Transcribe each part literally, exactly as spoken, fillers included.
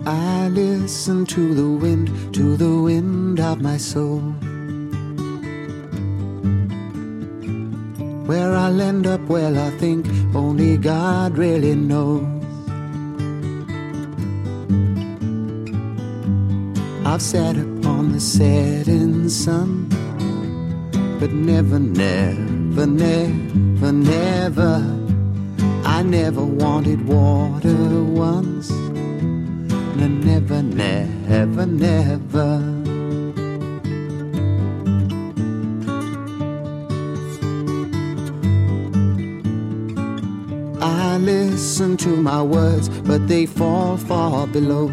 I listen to the wind, to the wind of my soul. Where I'll end up, well, I think only God really knows. I've sat upon the setting sun, but never, never, never, never, I never wanted water once. No, never, never, never. I listen to my words, but they fall far below.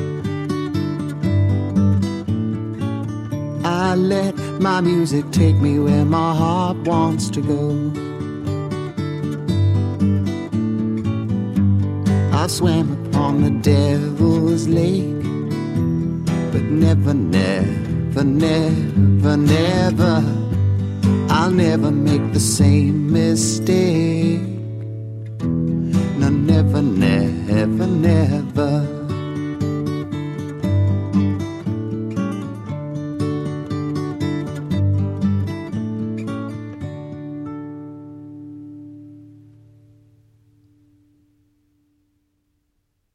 I let my music take me where my heart wants to go. I've swam upon the devil's lake, but never, never, never, never, I'll never make the same mistake.